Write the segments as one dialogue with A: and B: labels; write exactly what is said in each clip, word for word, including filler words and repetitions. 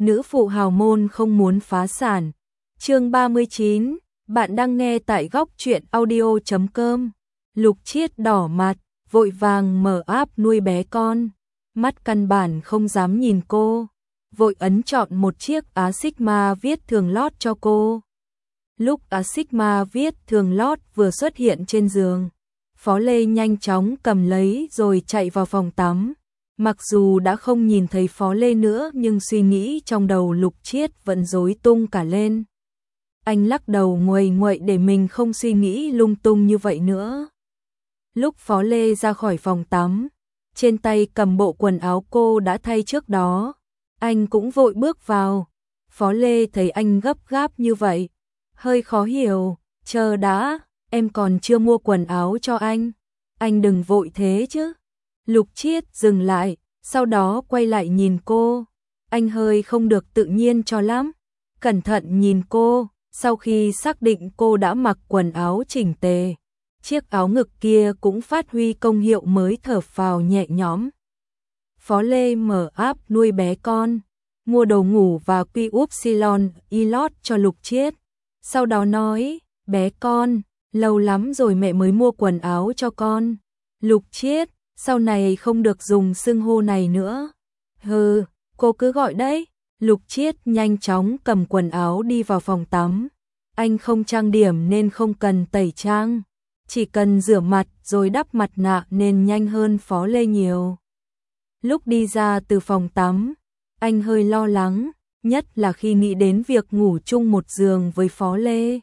A: nữ phụ hào môn không muốn phá sản. Chương ba mươi chín, bạn đang nghe tại góc truyện audio chấm com. Lục Chiết đỏ mặt, vội vàng mở app nuôi bé con, mắt căn bản không dám nhìn cô, vội ấn chọn một chiếc Á Sigma viết thường lót cho cô. Lúc Á Sigma viết thường lót vừa xuất hiện trên giường, Phó Lê nhanh chóng cầm lấy rồi chạy vào phòng tắm. Mặc dù đã không nhìn thấy Phó Lê nữa nhưng suy nghĩ trong đầu Lục Chiết vẫn rối tung cả lên. Anh lắc đầu nguầy nguậy để mình không suy nghĩ lung tung như vậy nữa. Lúc Phó Lê ra khỏi phòng tắm, trên tay cầm bộ quần áo cô đã thay trước đó, anh cũng vội bước vào. Phó Lê thấy anh gấp gáp như vậy, hơi khó hiểu, chờ đã, em còn chưa mua quần áo cho anh, anh đừng vội thế chứ. Lục Chiết dừng lại, sau đó quay lại nhìn cô, anh hơi không được tự nhiên cho lắm, cẩn thận nhìn cô, sau khi xác định cô đã mặc quần áo chỉnh tề, chiếc áo ngực kia cũng phát huy công hiệu mới thở phào nhẹ nhõm. Phó Lê mở app nuôi bé con, mua đồ ngủ và quy upsilon ilot cho Lục Chiết, sau đó nói, bé con, lâu lắm rồi mẹ mới mua quần áo cho con. Lục Chiết, sau này không được dùng xưng hô này nữa. Hừ, cô cứ gọi đấy. Lục Chiết nhanh chóng cầm quần áo đi vào phòng tắm. Anh không trang điểm nên không cần tẩy trang, chỉ cần rửa mặt rồi đắp mặt nạ nên nhanh hơn Phó Lê nhiều. Lúc đi ra từ phòng tắm, anh hơi lo lắng, nhất là khi nghĩ đến việc ngủ chung một giường với Phó Lê.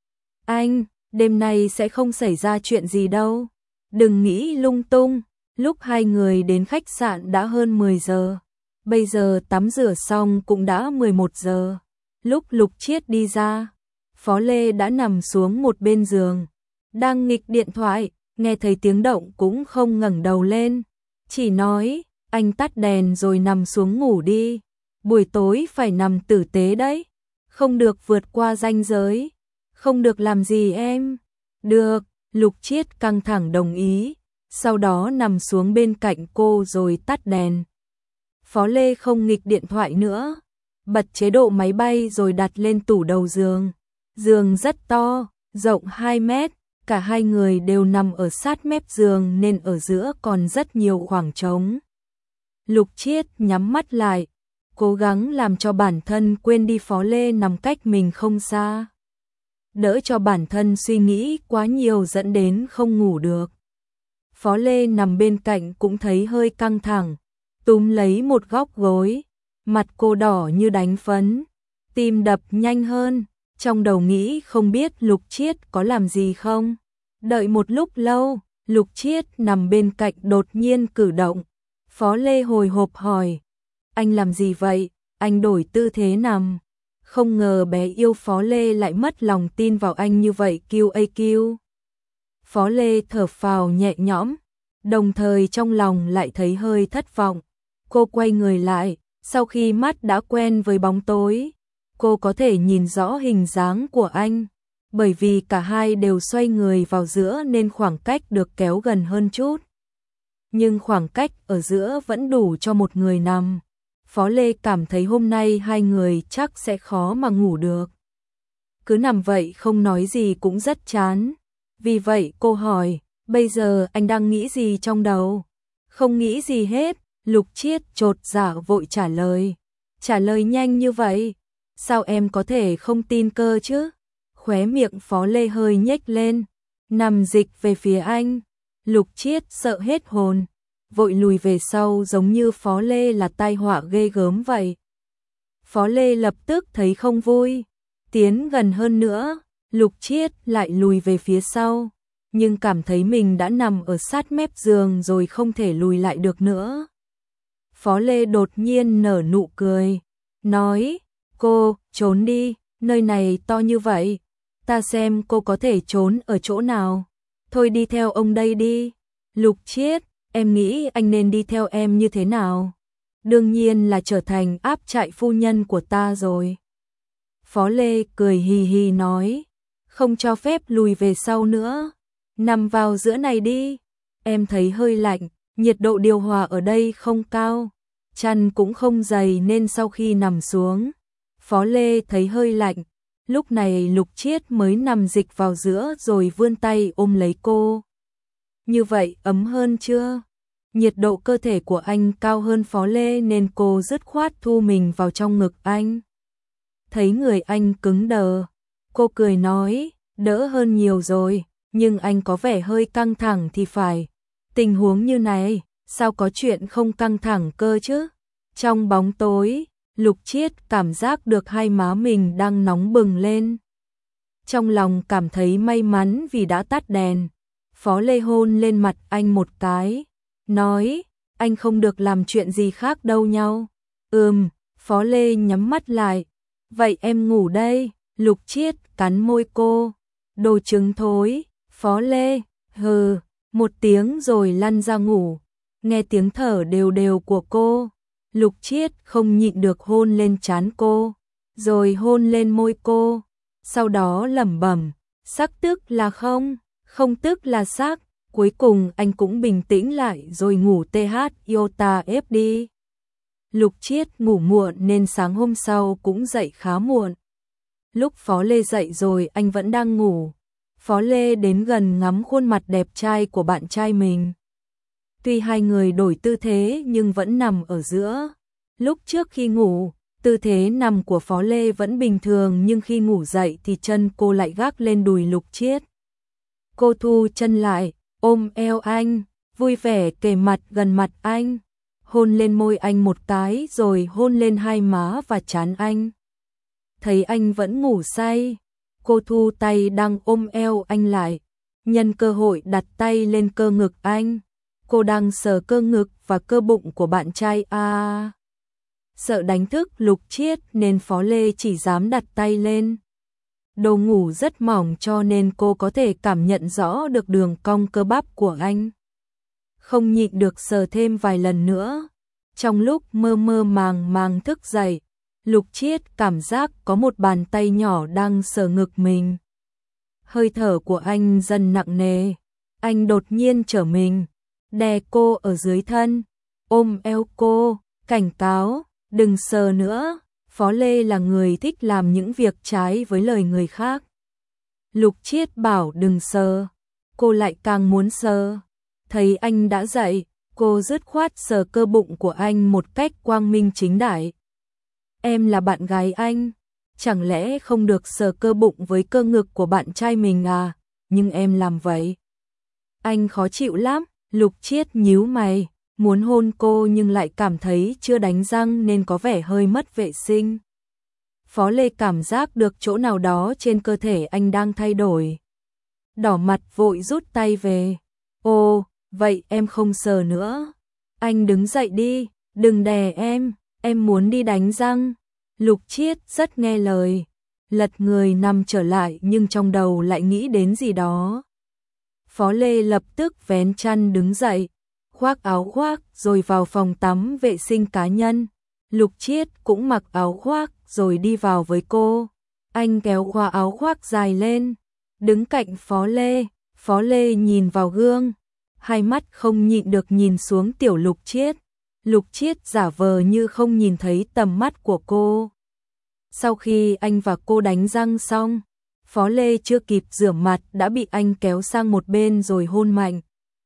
A: Anh, đêm nay sẽ không xảy ra chuyện gì đâu, đừng nghĩ lung tung. Lúc hai người đến khách sạn đã hơn mười giờ, bây giờ tắm rửa xong cũng đã mười một giờ. Lúc Lục Chiết đi ra, Phó Lê đã nằm xuống một bên giường, đang nghịch điện thoại, nghe thấy tiếng động cũng không ngẩng đầu lên, chỉ nói, anh tắt đèn rồi nằm xuống ngủ đi, buổi tối phải nằm tử tế đấy, không được vượt qua ranh giới, không được làm gì em. Được, Lục Chiết căng thẳng đồng ý, sau đó nằm xuống bên cạnh cô rồi tắt đèn. Phó Lê không nghịch điện thoại nữa, bật chế độ máy bay rồi đặt lên tủ đầu giường. Giường rất to, rộng hai mét, cả hai người đều nằm ở sát mép giường nên ở giữa còn rất nhiều khoảng trống. Lục Chiết nhắm mắt lại, cố gắng làm cho bản thân quên đi Phó Lê nằm cách mình không xa, đỡ cho bản thân suy nghĩ quá nhiều dẫn đến không ngủ được. Phó Lê nằm bên cạnh cũng thấy hơi căng thẳng, túm lấy một góc gối, mặt cô đỏ như đánh phấn, tim đập nhanh hơn, trong đầu nghĩ không biết Lục Chiết có làm gì không. Đợi một lúc lâu, Lục Chiết nằm bên cạnh đột nhiên cử động. Phó Lê hồi hộp hỏi, anh làm gì vậy? Anh đổi tư thế nằm. Không ngờ bé yêu Phó Lê lại mất lòng tin vào anh như vậy. Q A Q. Phó Lê thở phào nhẹ nhõm, đồng thời trong lòng lại thấy hơi thất vọng. Cô quay người lại, sau khi mắt đã quen với bóng tối, cô có thể nhìn rõ hình dáng của anh. Bởi vì cả hai đều xoay người vào giữa nên khoảng cách được kéo gần hơn chút. Nhưng khoảng cách ở giữa vẫn đủ cho một người nằm. Phó Lê cảm thấy hôm nay hai người chắc sẽ khó mà ngủ được. Cứ nằm vậy không nói gì cũng rất chán. Vì vậy cô hỏi, bây giờ anh đang nghĩ gì trong đầu? Không nghĩ gì hết, Lục Chiết chột dạ vội trả lời. Trả lời nhanh như vậy, sao em có thể không tin cơ chứ? Khóe miệng Phó Lê hơi nhếch lên, nằm dịch về phía anh. Lục Chiết sợ hết hồn, vội lùi về sau giống như Phó Lê là tai họa ghê gớm vậy. Phó Lê lập tức thấy không vui, tiến gần hơn nữa, Lục Chiết lại lùi về phía sau, nhưng cảm thấy mình đã nằm ở sát mép giường rồi không thể lùi lại được nữa. Phó Lê đột nhiên nở nụ cười, nói, cô, trốn đi, nơi này to như vậy, ta xem cô có thể trốn ở chỗ nào. Thôi đi theo ông đây đi. Lục Chiết, em nghĩ anh nên đi theo em như thế nào? Đương nhiên là trở thành áp trại phu nhân của ta rồi. Phó Lê cười hì hì nói, không cho phép lùi về sau nữa, nằm vào giữa này đi. Em thấy hơi lạnh, nhiệt độ điều hòa ở đây không cao. chăn cũng không dày nên sau khi nằm xuống, Phó Lê thấy hơi lạnh. Lúc này Lục Chiết mới nằm dịch vào giữa rồi vươn tay ôm lấy cô. Như vậy ấm hơn chưa? Nhiệt độ cơ thể của anh cao hơn Phó Lê nên cô dứt khoát thu mình vào trong ngực anh. Thấy người anh cứng đờ, cô cười nói, đỡ hơn nhiều rồi, nhưng anh có vẻ hơi căng thẳng thì phải. Tình huống như này, sao có chuyện không căng thẳng cơ chứ? Trong bóng tối, Lục Chiết cảm giác được hai má mình đang nóng bừng lên. Trong lòng cảm thấy may mắn vì đã tắt đèn. Phó Lê hôn lên mặt anh một cái, nói, anh không được làm chuyện gì khác đâu nhau. Ừm, Phó Lê nhắm mắt lại. Vậy em ngủ đây. Lục Chiết cắn môi cô. Đồ trứng thối. Phó Lê, hừ, một tiếng rồi lăn ra ngủ. Nghe tiếng thở đều đều của cô, Lục Chiết không nhịn được hôn lên trán cô, rồi hôn lên môi cô. Sau đó lẩm bẩm, sắc tức là không, không tức là sắc. Cuối cùng anh cũng bình tĩnh lại rồi ngủ tê hát iota ép đi. Lục Chiết ngủ muộn nên sáng hôm sau cũng dậy khá muộn. Lúc Phó Lê dậy rồi anh vẫn đang ngủ. Phó Lê đến gần ngắm khuôn mặt đẹp trai của bạn trai mình. Tuy hai người đổi tư thế nhưng vẫn nằm ở giữa. Lúc trước khi ngủ, tư thế nằm của Phó Lê vẫn bình thường nhưng khi ngủ dậy thì chân cô lại gác lên đùi Lục Chiết. Cô thu chân lại, ôm eo anh, vui vẻ kề mặt gần mặt anh, hôn lên môi anh một cái rồi hôn lên hai má và trán anh. Thấy anh vẫn ngủ say, cô thu tay đang ôm eo anh lại, nhân cơ hội đặt tay lên cơ ngực anh. Cô đang sờ cơ ngực và cơ bụng của bạn trai à. Sợ đánh thức Lục Chiết nên Phó Lê chỉ dám đặt tay lên. Đồ ngủ rất mỏng cho nên cô có thể cảm nhận rõ được đường cong cơ bắp của anh. Không nhịn được sờ thêm vài lần nữa. Trong lúc mơ mơ màng màng thức dậy, Lục Chiết cảm giác có một bàn tay nhỏ đang sờ ngực mình. Hơi thở của anh dần nặng nề. Anh đột nhiên trở mình, đè cô ở dưới thân, ôm eo cô, cảnh cáo, đừng sờ nữa. Phó Lê là người thích làm những việc trái với lời người khác. Lục Chiết bảo đừng sờ, cô lại càng muốn sờ. Thấy anh đã dậy, cô dứt khoát sờ cơ bụng của anh một cách quang minh chính đại. Em là bạn gái anh, chẳng lẽ không được sờ cơ bụng với cơ ngực của bạn trai mình à? Nhưng em làm vậy, anh khó chịu lắm. Lục Chiết nhíu mày, muốn hôn cô nhưng lại cảm thấy chưa đánh răng nên có vẻ hơi mất vệ sinh. Phó Lê cảm giác được chỗ nào đó trên cơ thể anh đang thay đổi. Đỏ mặt vội rút tay về. Ồ, vậy em không sờ nữa. Anh đứng dậy đi, đừng đè em, em muốn đi đánh răng. Lục Chiết rất nghe lời, lật người nằm trở lại nhưng trong đầu lại nghĩ đến gì đó. Phó Lê lập tức vén chăn đứng dậy, khoác áo khoác rồi vào phòng tắm vệ sinh cá nhân. Lục Chiết cũng mặc áo khoác rồi đi vào với cô. Anh kéo qua áo khoác dài lên, đứng cạnh Phó Lê. Phó Lê nhìn vào gương, hai mắt không nhịn được nhìn xuống tiểu Lục Chiết. Lục Chiết giả vờ như không nhìn thấy tầm mắt của cô. Sau khi anh và cô đánh răng xong, Phó Lê chưa kịp rửa mặt đã bị anh kéo sang một bên rồi hôn mạnh.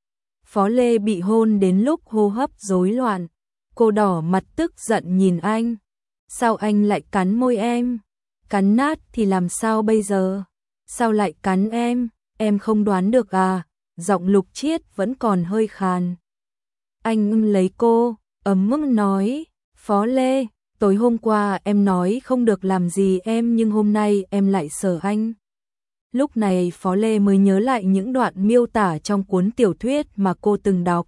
A: Phó Lê bị hôn đến lúc hô hấp rối loạn, cô đỏ mặt tức giận nhìn anh. Sao anh lại cắn môi em? Cắn nát thì làm sao bây giờ? Sao lại cắn em? Em không đoán được à? Giọng Lục Chiết vẫn còn hơi khàn. Anh ưng lấy cô, ấm mức nói, Phó Lê, tối hôm qua em nói không được làm gì em nhưng hôm nay em lại sờ anh. Lúc này Phó Lê mới nhớ lại những đoạn miêu tả trong cuốn tiểu thuyết mà cô từng đọc.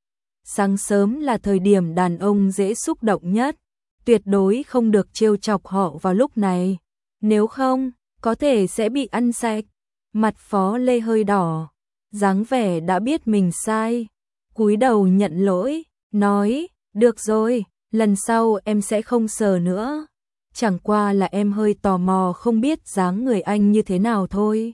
A: Sáng sớm là thời điểm đàn ông dễ xúc động nhất, tuyệt đối không được trêu chọc họ vào lúc này, nếu không, có thể sẽ bị ăn sạch. Mặt Phó Lê hơi đỏ, dáng vẻ đã biết mình sai, cúi đầu nhận lỗi, nói, được rồi, lần sau em sẽ không sờ nữa. Chẳng qua là em hơi tò mò không biết dáng người anh như thế nào thôi.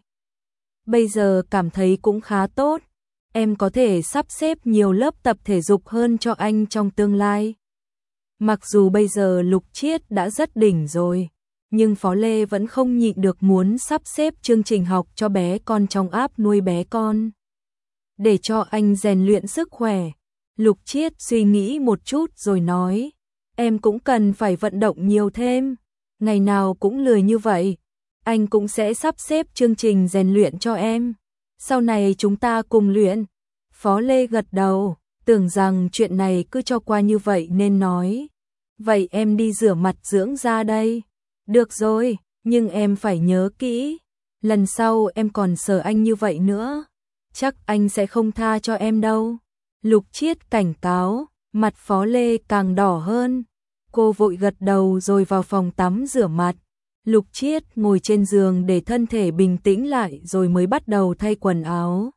A: Bây giờ cảm thấy cũng khá tốt, em có thể sắp xếp nhiều lớp tập thể dục hơn cho anh trong tương lai. Mặc dù bây giờ Lục Chiết đã rất đỉnh rồi, nhưng Phó Lê vẫn không nhịn được muốn sắp xếp chương trình học cho bé con trong app nuôi bé con. Để cho anh rèn luyện sức khỏe. Lục Chiết suy nghĩ một chút rồi nói, em cũng cần phải vận động nhiều thêm, ngày nào cũng lười như vậy, anh cũng sẽ sắp xếp chương trình rèn luyện cho em, sau này chúng ta cùng luyện. Phó Lê gật đầu, tưởng rằng chuyện này cứ cho qua như vậy nên nói, vậy em đi rửa mặt dưỡng da đây. Được rồi, nhưng em phải nhớ kỹ, lần sau em còn sờ anh như vậy nữa, chắc anh sẽ không tha cho em đâu. Lục Chiết cảnh cáo, mặt Phó Lê càng đỏ hơn. Cô vội gật đầu rồi vào phòng tắm rửa mặt. Lục Chiết ngồi trên giường để thân thể bình tĩnh lại rồi mới bắt đầu thay quần áo.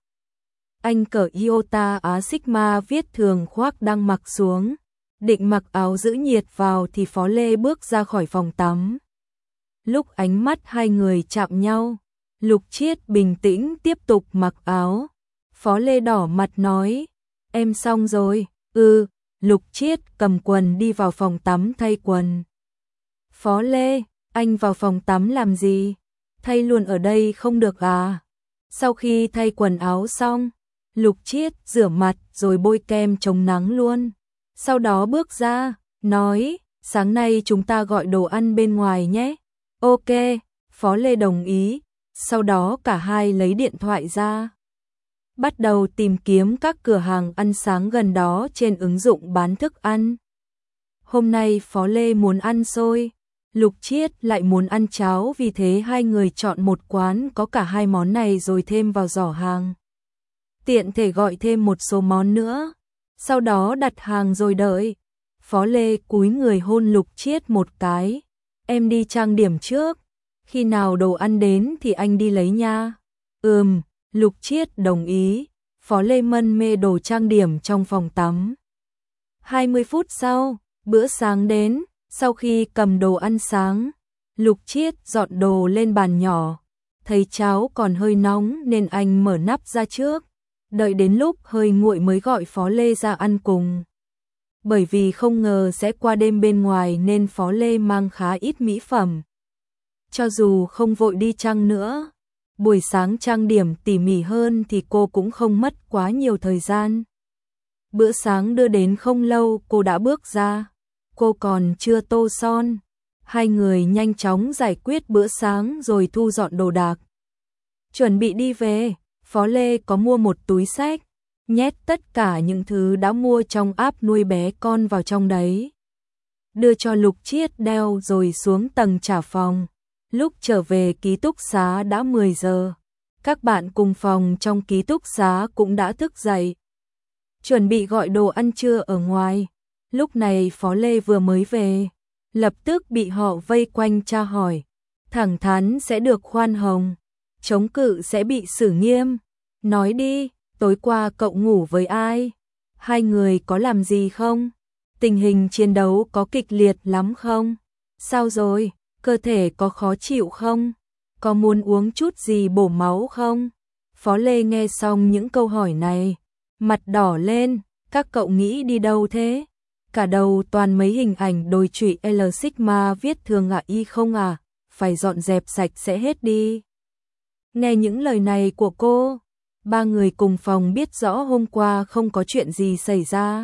A: Anh cởi Iota Á Sigma viết thường khoác đang mặc xuống, định mặc áo giữ nhiệt vào thì Phó Lê bước ra khỏi phòng tắm. Lúc ánh mắt hai người chạm nhau, Lục Chiết bình tĩnh tiếp tục mặc áo. Phó Lê đỏ mặt nói, em xong rồi. Ừ. Lục Chiết cầm quần đi vào phòng tắm thay quần. Phó Lê, anh vào phòng tắm làm gì? Thay luôn ở đây không được à? Sau khi thay quần áo xong, Lục Chiết rửa mặt rồi bôi kem chống nắng luôn. Sau đó bước ra, nói, sáng nay chúng ta gọi đồ ăn bên ngoài nhé. Ok, Phó Lê đồng ý. Sau đó cả hai lấy điện thoại ra, bắt đầu tìm kiếm các cửa hàng ăn sáng gần đó trên ứng dụng bán thức ăn. Hôm nay Phó Lê muốn ăn xôi, Lục Chiết lại muốn ăn cháo, vì thế hai người chọn một quán có cả hai món này rồi thêm vào giỏ hàng. Tiện thể gọi thêm một số món nữa, sau đó đặt hàng rồi đợi. Phó Lê cúi người hôn Lục Chiết một cái, em đi trang điểm trước, khi nào đồ ăn đến thì anh đi lấy nha. Ừm. Lục Chiết đồng ý. Phó Lê mân mê đồ trang điểm trong phòng tắm. hai mươi phút sau, bữa sáng đến. Sau khi cầm đồ ăn sáng, Lục Chiết dọn đồ lên bàn nhỏ. Thấy cháo còn hơi nóng nên anh mở nắp ra trước, đợi đến lúc hơi nguội mới gọi Phó Lê ra ăn cùng. Bởi vì không ngờ sẽ qua đêm bên ngoài nên Phó Lê mang khá ít mỹ phẩm. Cho dù không vội đi chăng nữa, buổi sáng trang điểm tỉ mỉ hơn thì cô cũng không mất quá nhiều thời gian. Bữa sáng đưa đến không lâu cô đã bước ra, cô còn chưa tô son. Hai người nhanh chóng giải quyết bữa sáng rồi thu dọn đồ đạc. Chuẩn bị đi về, Phó Lê có mua một túi xách, nhét tất cả những thứ đã mua trong app nuôi bé con vào trong đấy. Đưa cho Lục Chiết đeo rồi xuống tầng trả phòng. Lúc trở về ký túc xá đã mười giờ. Các bạn cùng phòng trong ký túc xá cũng đã thức dậy, chuẩn bị gọi đồ ăn trưa ở ngoài. Lúc này Phó Lê vừa mới về, lập tức bị họ vây quanh tra hỏi. Thẳng thắn sẽ được khoan hồng, chống cự sẽ bị xử nghiêm. Nói đi, tối qua cậu ngủ với ai? Hai người có làm gì không? Tình hình chiến đấu có kịch liệt lắm không? Sao rồi? Cơ thể có khó chịu không? Có muốn uống chút gì bổ máu không? Phó Lê nghe xong những câu hỏi này, mặt đỏ lên. Các cậu nghĩ đi đâu thế? Cả đầu toàn mấy hình ảnh đồi trụy L Sigma viết thường ạ y không à? Phải dọn dẹp sạch sẽ hết đi. Nghe những lời này của cô, ba người cùng phòng biết rõ hôm qua không có chuyện gì xảy ra.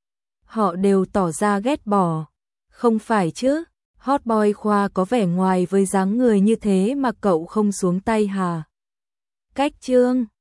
A: Họ đều tỏ ra ghét bỏ. Không phải chứ? Hot boy Khoa có vẻ ngoài với dáng người như thế mà cậu không xuống tay hả? Cách chương